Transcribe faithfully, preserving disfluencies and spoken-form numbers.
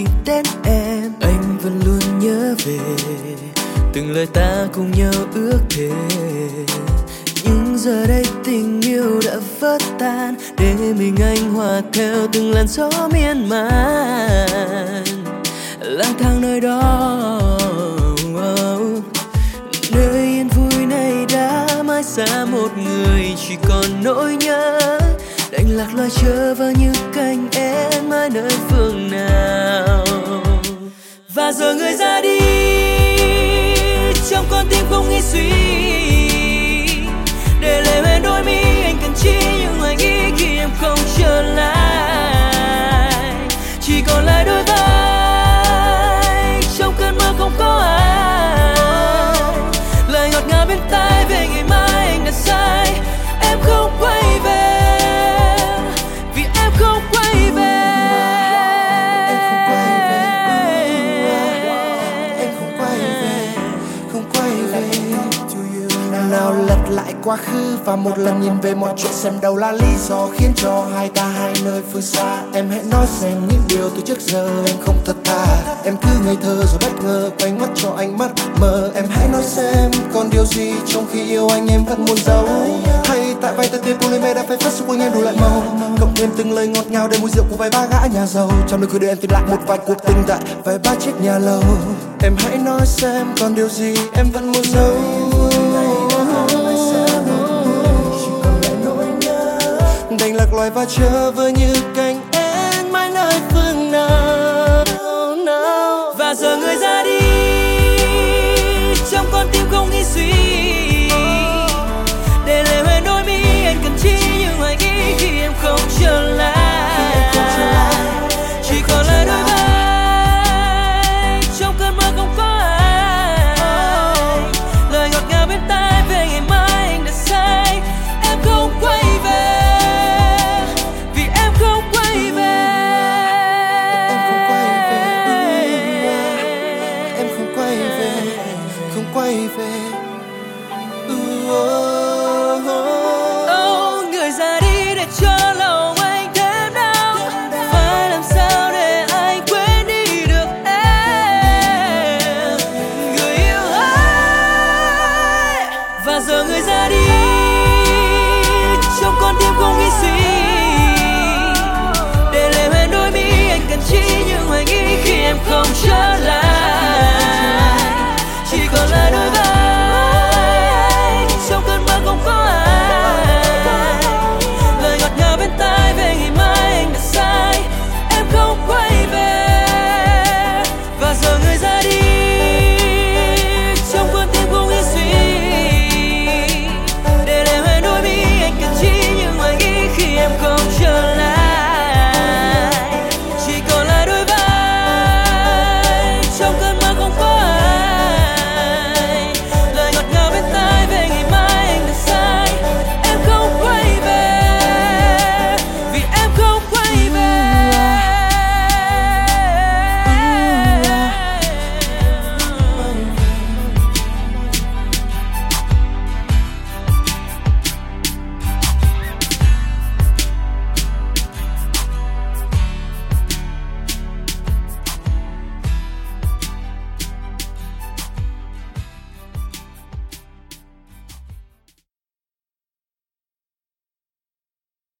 đến em. Anh vẫn luôn nhớ về từng lời ta cùng nhau ước thề, nhưng giờ đây tình yêu đã vỡ tan, để mình anh hòa theo từng làn gió miên man, lang thang nơi đó. Oh, nơi yên vui này đã mãi xa một người, chỉ còn nỗi nhớ đành lạc loài chờ vào như cánh én mãi nơi phương nào. Và giờ người ra đi, trong con tim không nghĩ suy, để lệ bên đôi mi anh cần chi những lời nghĩ khi em không trở lại. Chỉ còn lại đôi vai trong cơn mơ không có ai, lời ngọt ngào bên tai về ngày mai anh đã sai. Em không quay về vì em không quay về. Em không quay về, em không quay về, không quay về. Nào lật lại quá khứ và một lần nhìn về mọi chuyện, xem đâu là lý do khiến cho hai ta hai nơi phương xa. Em hãy nói xem những điều từ trước giờ em không thật thà. Em cứ ngây thơ rồi bất ngờ quay mắt cho anh mất mơ. Em hãy nói xem còn điều gì trong khi yêu anh em vẫn muốn giấu, hay tại vai ta tiên polymer đã phai phất xung quanh em đủ lại màu, cộng thêm từng lời ngọt ngào để mùi rượu của vài ba gã nhà giàu. Trong đôi khuya đưa em tìm lại một vài cuộc tình tại vài ba chiếc nhà lầu. Em hãy nói xem còn điều gì em vẫn muốn giấu, đành lạc loài và chờ vơi như cánh én mãi nơi phương nào.